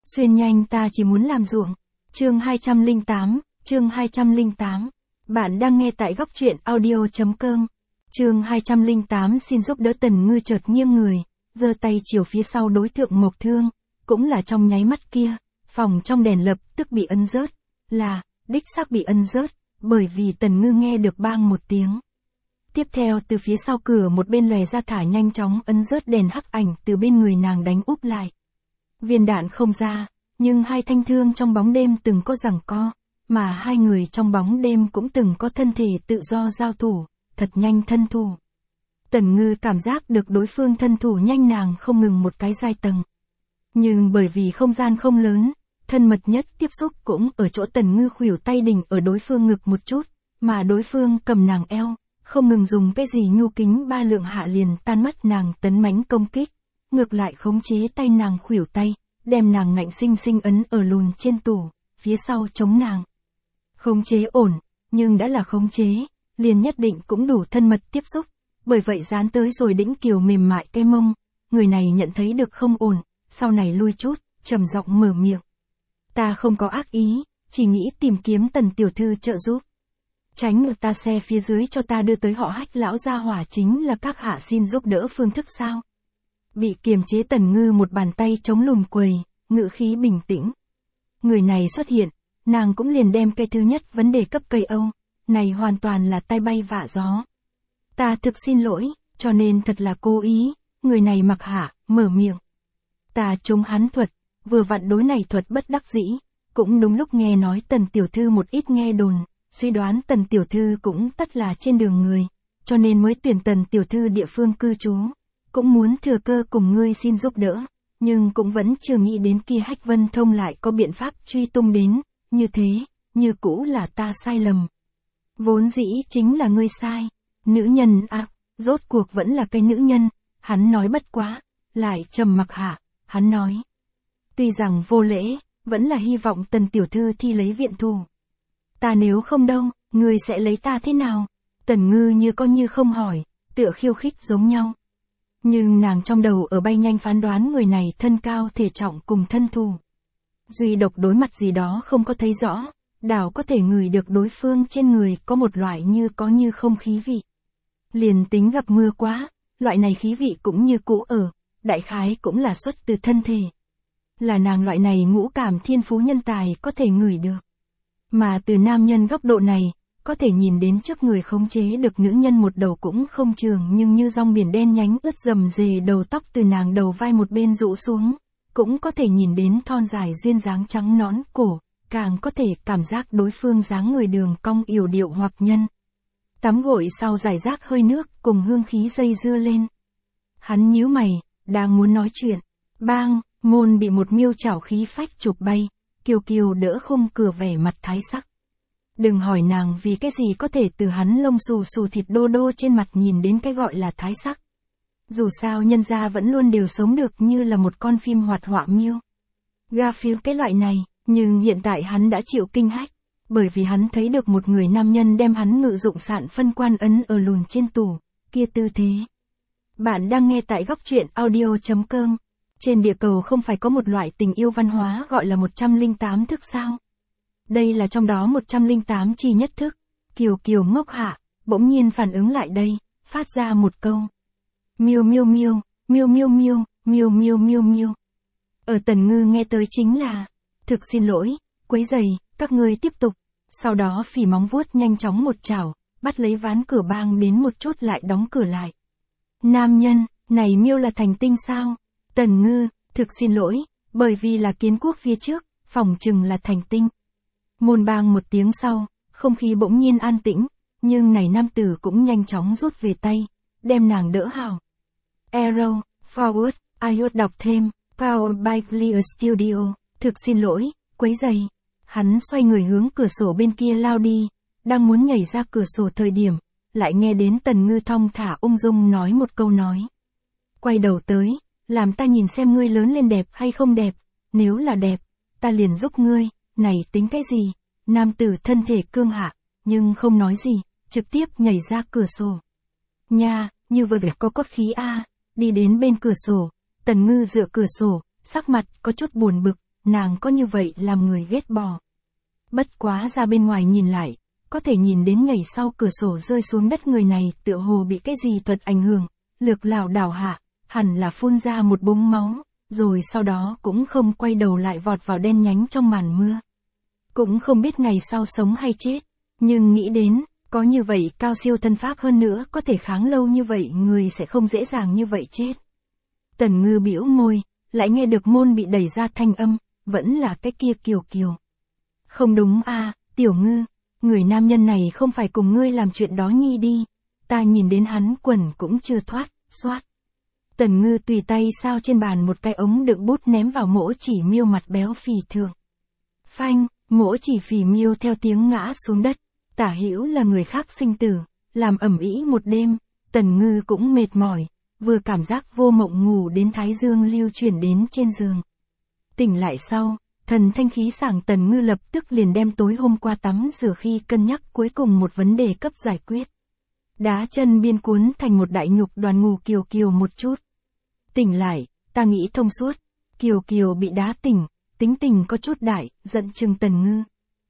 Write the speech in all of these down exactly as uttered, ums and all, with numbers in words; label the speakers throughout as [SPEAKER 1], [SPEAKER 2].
[SPEAKER 1] Xuyên nhanh ta chỉ muốn làm ruộng. Chương hai trăm lẻ tám, chương hai trăm lẻ tám. Bạn đang nghe tại góc truyện audio.com. Chương hai trăm lẻ tám xin giúp đỡ Tần Ngư chợt nghiêng người, giơ tay chiều phía sau đối tượng Mộc Thương, cũng là trong nháy mắt kia, phòng trong đèn lập tức bị ấn rớt, là, đích xác bị ấn rớt, bởi vì Tần Ngư nghe được bang một tiếng. Tiếp theo từ phía sau cửa một bên lòe ra thả nhanh chóng ấn rớt đèn hắc ảnh từ bên người nàng đánh úp lại. Viên đạn không ra, nhưng hai thanh thương trong bóng đêm từng có giằng co, mà hai người trong bóng đêm cũng từng có thân thể tự do giao thủ, thật nhanh thân thủ. Tần Ngư cảm giác được đối phương thân thủ nhanh nàng không ngừng một cái giai tầng. Nhưng bởi vì không gian không lớn, thân mật nhất tiếp xúc cũng ở chỗ Tần Ngư khuỷu tay đỉnh ở đối phương ngực một chút, mà đối phương cầm nàng eo, không ngừng dùng cái gì nhu kính ba lượng hạ liền tan mất nàng tấn mãnh công kích, ngược lại khống chế tay nàng khuỷu tay, đem nàng ngạnh sinh sinh ấn ở lùn trên tủ, phía sau chống nàng. Khống chế ổn, nhưng đã là khống chế, liền nhất định cũng đủ thân mật tiếp xúc, bởi vậy dán tới rồi đĩnh kiều mềm mại cái mông, người này nhận thấy được không ổn, sau này lui chút, trầm giọng mở miệng. Ta không có ác ý, chỉ nghĩ tìm kiếm Tần tiểu thư trợ giúp. Tránh ở ta xe phía dưới cho ta đưa tới họ Hách lão gia hỏa chính là các hạ xin giúp đỡ phương thức sao? Bị kiềm chế Tần Ngư một bàn tay chống lùn quầy, ngữ khí bình tĩnh. Người này xuất hiện, nàng cũng liền đem cái thứ nhất vấn đề cấp cây Âu, này hoàn toàn là tai bay vạ gió. Ta thực xin lỗi, cho nên thật là cố ý, người này mặc hạ, mở miệng. Ta trúng hắn thuật, vừa vặn đối này thuật bất đắc dĩ, cũng đúng lúc nghe nói Tần tiểu thư một ít nghe đồn, suy đoán Tần tiểu thư cũng tất là trên đường người, cho nên mới tuyển Tần tiểu thư địa phương cư trú, cũng muốn thừa cơ cùng ngươi xin giúp đỡ, nhưng cũng vẫn chưa nghĩ đến kia Hách Vân Thông lại có biện pháp truy tung đến, như thế, như cũ là ta sai lầm. Vốn dĩ chính là ngươi sai, nữ nhân à, rốt cuộc vẫn là cái nữ nhân, hắn nói bất quá, lại trầm mặc hạ, hắn nói. Tuy rằng vô lễ, vẫn là hy vọng Tần tiểu thư thi lấy viện thù. Ta nếu không đâu, ngươi sẽ lấy ta thế nào? Tần Ngư như có như không hỏi, tựa khiêu khích giống nhau. Nhưng nàng trong đầu ở bay nhanh phán đoán người này thân cao thể trọng cùng thân thủ. Duy độc đối mặt gì đó không có thấy rõ, đảo có thể ngửi được đối phương trên người có một loại như có như không khí vị. Liền tính gặp mưa quá, loại này khí vị cũng như cũ ở, đại khái cũng là xuất từ thân thể. Là nàng loại này ngũ cảm thiên phú nhân tài có thể ngửi được. Mà từ nam nhân góc độ này, có thể nhìn đến trước người khống chế được nữ nhân một đầu cũng không trường nhưng như rong biển đen nhánh ướt rầm rề đầu tóc từ nàng đầu vai một bên rũ xuống, cũng có thể nhìn đến thon dài duyên dáng trắng nõn cổ, càng có thể cảm giác đối phương dáng người đường cong yểu điệu hoặc nhân. Tắm gội sau giải rác hơi nước cùng hương khí dây dưa lên. Hắn nhíu mày, đang muốn nói chuyện, bang, môn bị một miêu chảo khí phách chụp bay, Kiều Kiều đỡ khung cửa vẻ mặt thái sắc. Đừng hỏi nàng vì cái gì có thể từ hắn lông xù xù thịt đô đô trên mặt nhìn đến cái gọi là thái sắc. Dù sao nhân gia vẫn luôn đều sống được như là một con phim hoạt họa miêu. Garfield cái loại này, nhưng hiện tại hắn đã chịu kinh hách, bởi vì hắn thấy được một người nam nhân đem hắn ngự dụng sạn phân quan ấn ở lùn trên tủ, kia tư thế. Bạn đang nghe tại góc truyện audio.com. Trên địa cầu không phải có một loại tình yêu văn hóa gọi là một trăm lẻ tám thức sao? Đây là trong đó một trăm lẻ tám chi nhất thức. Kiều Kiều ngốc hạ, bỗng nhiên phản ứng lại đây, phát ra một câu. Miêu miêu miêu, miêu miêu miêu, miêu miêu miêu miêu. Ở Tần Ngư nghe tới chính là, thực xin lỗi, quấy rầy, các ngươi tiếp tục. Sau đó phỉ móng vuốt nhanh chóng một chảo, bắt lấy ván cửa bang đến một chút lại đóng cửa lại. Nam nhân, này miêu là thành tinh sao? Tần Ngư, thực xin lỗi, bởi vì là kiến quốc phía trước, phòng chừng là thành tinh. Môn bang một tiếng sau, không khí bỗng nhiên an tĩnh, nhưng này nam tử cũng nhanh chóng rút về tay, đem nàng đỡ hào. Arrow, forward, iốt đọc thêm, Powered by Clear Studio, thực xin lỗi, quấy rầy. Hắn xoay người hướng cửa sổ bên kia lao đi, đang muốn nhảy ra cửa sổ thời điểm, lại nghe đến Tần Ngư thong thả ung dung nói một câu nói. Quay đầu tới, làm ta nhìn xem ngươi lớn lên đẹp hay không đẹp, nếu là đẹp, ta liền giúp ngươi, này tính cái gì? Nam tử thân thể cương hạ, nhưng không nói gì, trực tiếp nhảy ra cửa sổ. Nha, như vừa đẹp có cốt khí a. Đi đến bên cửa sổ, Tần Ngư dựa cửa sổ, sắc mặt có chút buồn bực, nàng có như vậy làm người ghét bỏ. Bất quá ra bên ngoài nhìn lại, có thể nhìn đến nhảy sau cửa sổ rơi xuống đất người này tựa hồ bị cái gì thuật ảnh hưởng, lược lảo đảo hạ, hẳn là phun ra một búng máu, rồi sau đó cũng không quay đầu lại vọt vào đen nhánh trong màn mưa. Cũng không biết ngày sau sống hay chết, nhưng nghĩ đến, có như vậy cao siêu thân pháp hơn nữa có thể kháng lâu như vậy người sẽ không dễ dàng như vậy chết. Tần Ngư bĩu môi, lại nghe được môn bị đẩy ra thanh âm, vẫn là cái kia Kiều Kiều. Không đúng a, Tiểu Ngư, người nam nhân này không phải cùng ngươi làm chuyện đó nhi đi, ta nhìn đến hắn quần cũng chưa thoát, xoát. Tần Ngư tùy tay sao trên bàn một cái ống đựng bút ném vào Mỗ Chỉ Miêu mặt béo phì thượng. Phanh, Mỗ Chỉ Phì Miêu theo tiếng ngã xuống đất, tả hữu là người khác sinh tử, làm ầm ĩ một đêm, Tần Ngư cũng mệt mỏi, vừa cảm giác vô mộng ngủ đến thái dương lưu chuyển đến trên giường. Tỉnh lại sau, thần thanh khí sảng Tần Ngư lập tức liền đem tối hôm qua tắm rửa khi cân nhắc cuối cùng một vấn đề cấp giải quyết. Đá chân biên cuốn thành một đại nhục đoàn ngủ Kiều Kiều một chút. Tỉnh lại, ta nghĩ thông suốt, Kiều Kiều bị đá tỉnh, tính tình có chút đại, giận chừng Tần Ngư.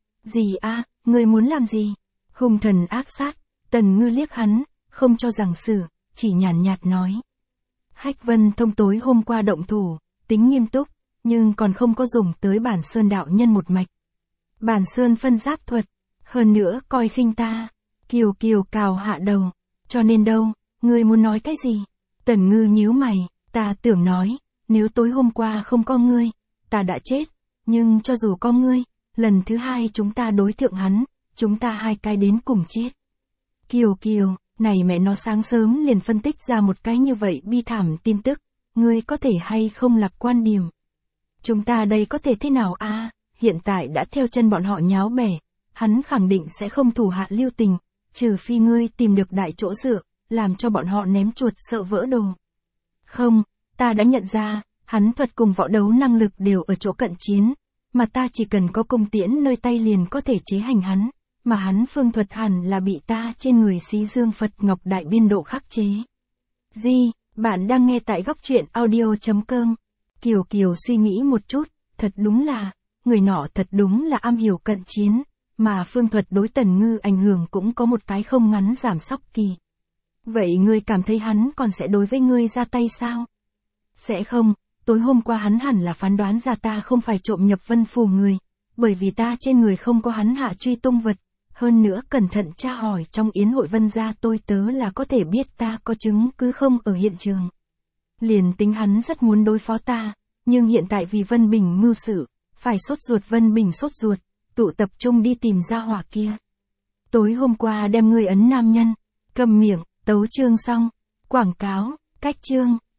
[SPEAKER 1] Gì a, người muốn làm gì? Hung thần ác sát, Tần Ngư liếc hắn, không cho rằng xử, chỉ nhàn nhạt nói. Hách Vân Thông tối hôm qua động thủ, tính nghiêm túc, nhưng còn không có dùng tới bản sơn đạo nhân một mạch. Bản sơn phân giáp thuật, hơn nữa coi khinh ta. Kiều Kiều cào hạ đầu, cho nên đâu, ngươi muốn nói cái gì? Tần Ngư nhíu mày, ta tưởng nói, nếu tối hôm qua không có ngươi, ta đã chết, nhưng cho dù có ngươi, lần thứ hai chúng ta đối thượng hắn, chúng ta hai cái đến cùng chết. Kiều Kiều, này mẹ nó sáng sớm liền phân tích ra một cái như vậy bi thảm tin tức, ngươi có thể hay không lạc quan điểm. Chúng ta đây có thể thế nào a? Hiện tại đã theo chân bọn họ nháo bẻ, hắn khẳng định sẽ không thủ hạ lưu tình, trừ phi ngươi tìm được đại chỗ dựa, làm cho bọn họ ném chuột sợ vỡ đồ. Không, ta đã nhận ra, hắn thuật cùng võ đấu năng lực đều ở chỗ cận chiến, mà ta chỉ cần có cung tiễn nơi tay liền có thể chế hành hắn, mà hắn phương thuật hẳn là bị ta trên người xí dương Phật Ngọc đại biên độ khắc chế. Di, bạn đang nghe tại góc truyện audio chấm com. Kiều Kiều suy nghĩ một chút, thật đúng là, người nọ thật đúng là am hiểu cận chiến, mà phương thuật đối Tần Ngư ảnh hưởng cũng có một cái không ngắn giảm sóc kỳ. Vậy ngươi cảm thấy hắn còn sẽ đối với ngươi ra tay sao? Sẽ không, tối hôm qua hắn hẳn là phán đoán ra ta không phải trộm nhập Vân Phủ người, bởi vì ta trên người không có hắn hạ truy tung vật, hơn nữa cẩn thận tra hỏi trong yến hội Vân gia tôi tớ là có thể biết ta có chứng cứ không ở hiện trường. Liền tính hắn rất muốn đối phó ta, nhưng hiện tại vì Vân Bình mưu sự, phải sốt ruột Vân Bình sốt ruột, tụ tập trung đi tìm ra hỏa kia. Tối hôm qua đem ngươi ấn nam nhân, cầm miệng, tấu chương xong, quảng cáo, cách chương.